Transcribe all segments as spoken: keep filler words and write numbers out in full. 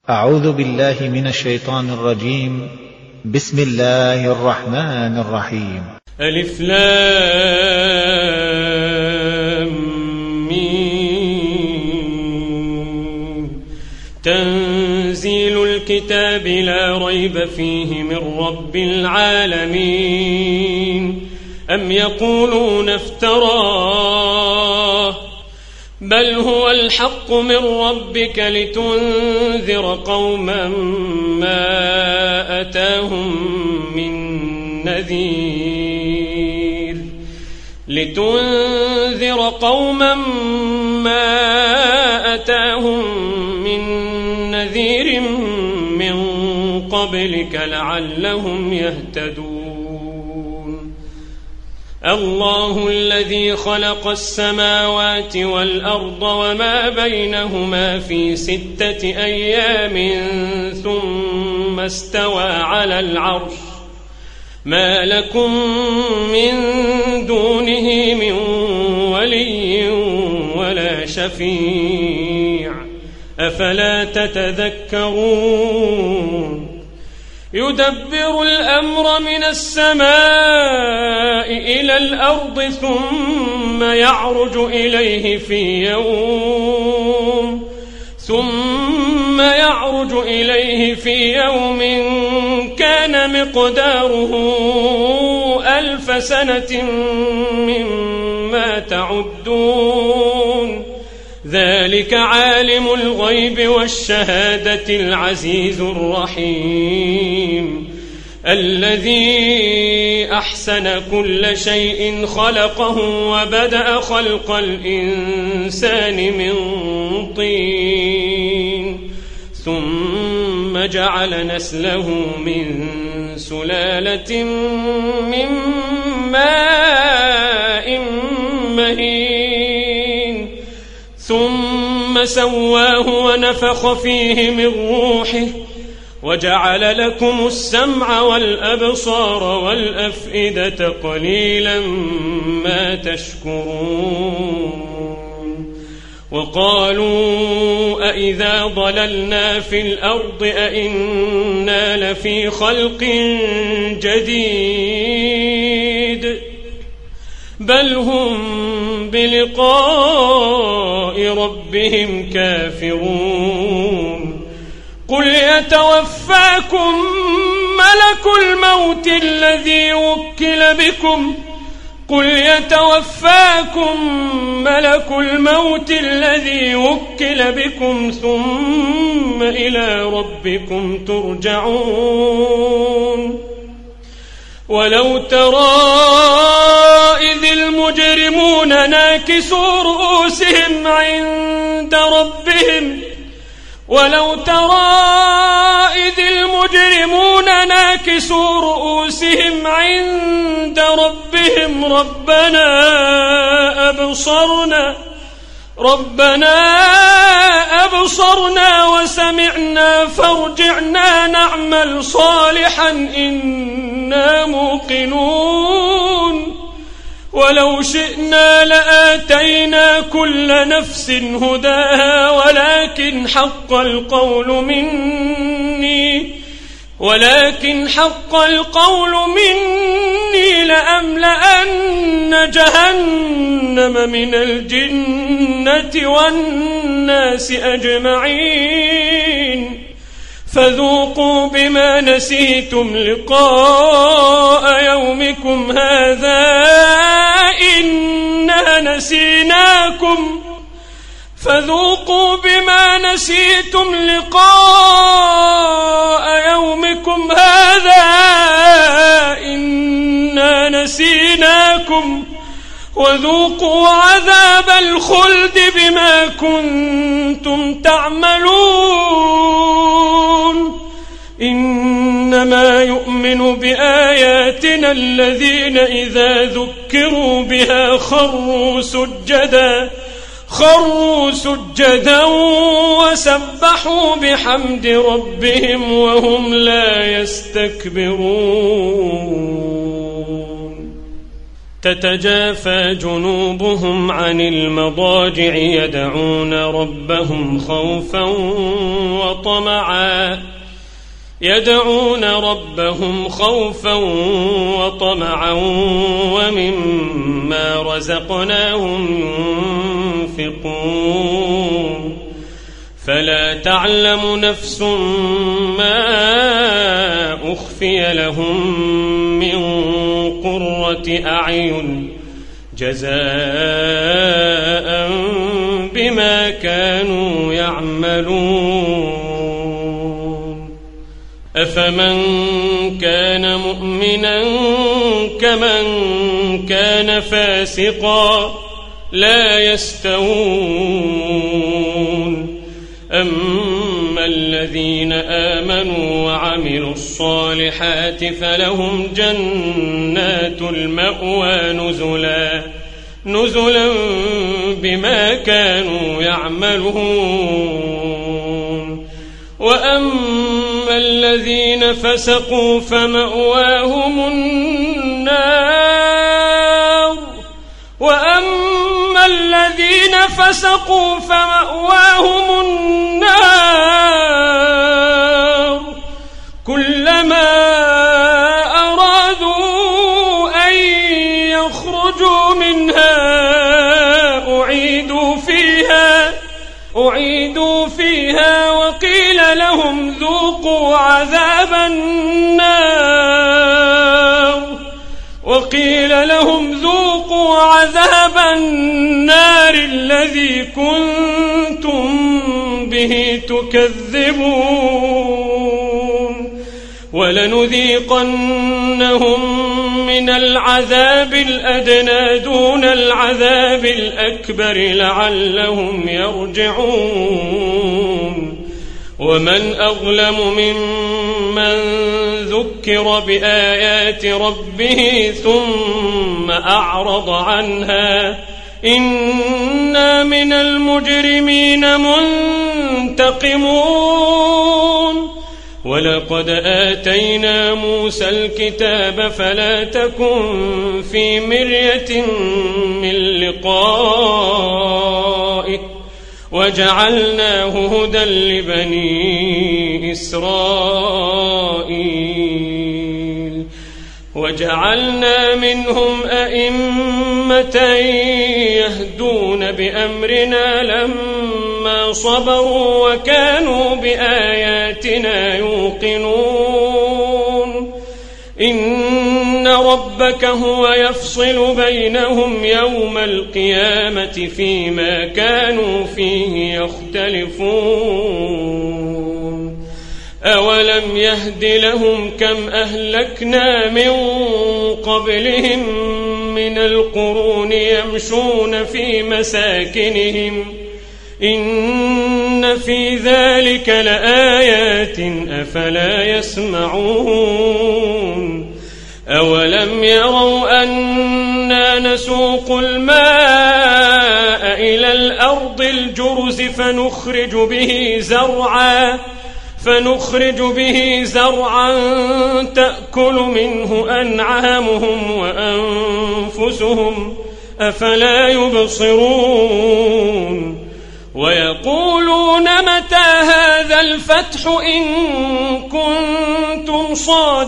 أعوذ بالله من الشيطان الرجيم. بسم الله الرحمن الرحيم. ألف لام ميم. تنزيل الكتاب لا ريب فيه من رب العالمين. أم يقولون افتراه بل هو الحق من ربك لتنذر قوما ما أتاهم من نذير لتنذر قوما ما أتاهم من نذير من قبلك لعلهم يهتدون. الله الذي خلق السماوات والأرض وما بينهما في ستة أيام ثم استوى على العرش ما لكم من دونه من ولي ولا شفيع أفلا تتذكرون. يدبر الأمر من السماء إلى الأرض ثم يعرج إليه في يوم ثم يعرج إليه في يوم كان مقداره ألف سنة مما تعدون. ذلك عالم الغيب والشهادة العزيز الرحيم الذي أحسن كل شيء خلقه وبدأ خلق الإنسان من طين ثم جعل نسله من سلالة من ماء مهين ثم سواه ونفخ فيه من روحه وجعل لكم السمع والأبصار والأفئدة قليلا ما تشكرون. وقالوا أئذا ضللنا في الأرض أئنا لفي خلق جديد بل هم بلقاء ربهم كافرون. قل يتوفاكم ملك الموت الذي وكل بكم قل يتوفاكم ملك الموت الذي وكل بكم ثم إلى ربكم ترجعون. ولو ترى إذ المجرمون ناكسوا رؤوسهم عند ربهم ولو ترى إذ المجرمون ناكسوا رؤوسهم عند ربهم ربنا أبصرنا ربنا أبصرنا وسمعنا فارجعنا نعمل صالحا إنا موقنون. ولو شئنا لآتينا كل نفس هداها ولكن حق القول مني ولكن حق القول مني لأملأن جهنم من الجنة والناس أجمعين. فذوقوا بما نسيتم لقاء يومكم هذا إنا نسيناكم فذوقوا بما نسيتم لقاء يومكم هذا إنا نسيناكم وذوقوا عذاب الخلد بما كنتم تعملون. إنما يؤمن بآياتنا الذين إذا ذكروا بها خروا سجدا خروا سجدا وسبحوا بحمد ربهم وهم لا يستكبرون. تتجافى جنوبهم عن المضاجع يدعون ربهم خوفا وطمعا يدعون ربهم خوفا وطمعا ومما رزقناهم ينفقون فلا تعلم نفس ما أخفي لهم من قرة أعين جزاء بما كانوا يعملون أفمن كان مؤمنا كمن كان فاسقا لا يستوون أما الذين آمنوا وعملوا الصالحات فلهم جنات المأوى نزلا نزلا بما كانوا يعملون وأما الذين فسقوا فمأواهم النار وأما الذين فسقوا فمأواهم النار كلما أرادوا أن يخرجوا منها أعيدوا فيها أعيدوا فيها وقيل لهم ذوقوا عذاب النار وقيل لهم ذوقوا عذاب النار الذي كنتم به تكذبون ولنذيقنهم من العذاب الأدنى دون العذاب الأكبر لعلهم يرجعون ومن أظلم ممن ذكر بآيات ربه ثم أعرض عنها إنا من المجرمين منتقمون ولقد آتينا موسى الكتاب فلا تكن في مرية من لقائه وجعلناه هدى لبني إسرائيل وجعلنا منهم أئمة يهدون بأمرنا لما صبروا وكانوا بآياتنا يوقنون إن ربك هو يفصل بينهم يوم القيامة فيما كانوا فيه يختلفون أولم يهد لهم كم أهلكنا من قبلهم من القرون يمشون في مساكنهم إن في ذلك لآيات أفلا يسمعون أولم يروا أنا نسوق الماء إلى الأرض الجرز فنخرج به زرعا فنخرج به زرعا تأكل منه أنعامهم وأنفسهم أفلا يبصرون ويقولون متى هذا الفتح إن كنتم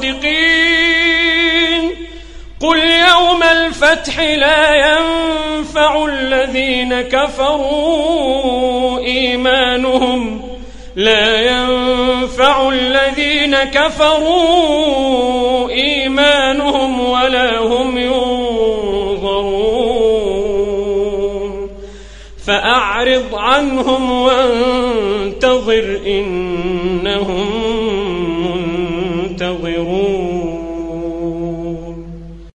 صادقين قل يوم الفتح لا ينفع الذين كفروا إيمانهم لا ينفع الذين كفروا إيمانهم ولا هم ينظرون فأعرض عنهم وانتظر إنهم منتظرون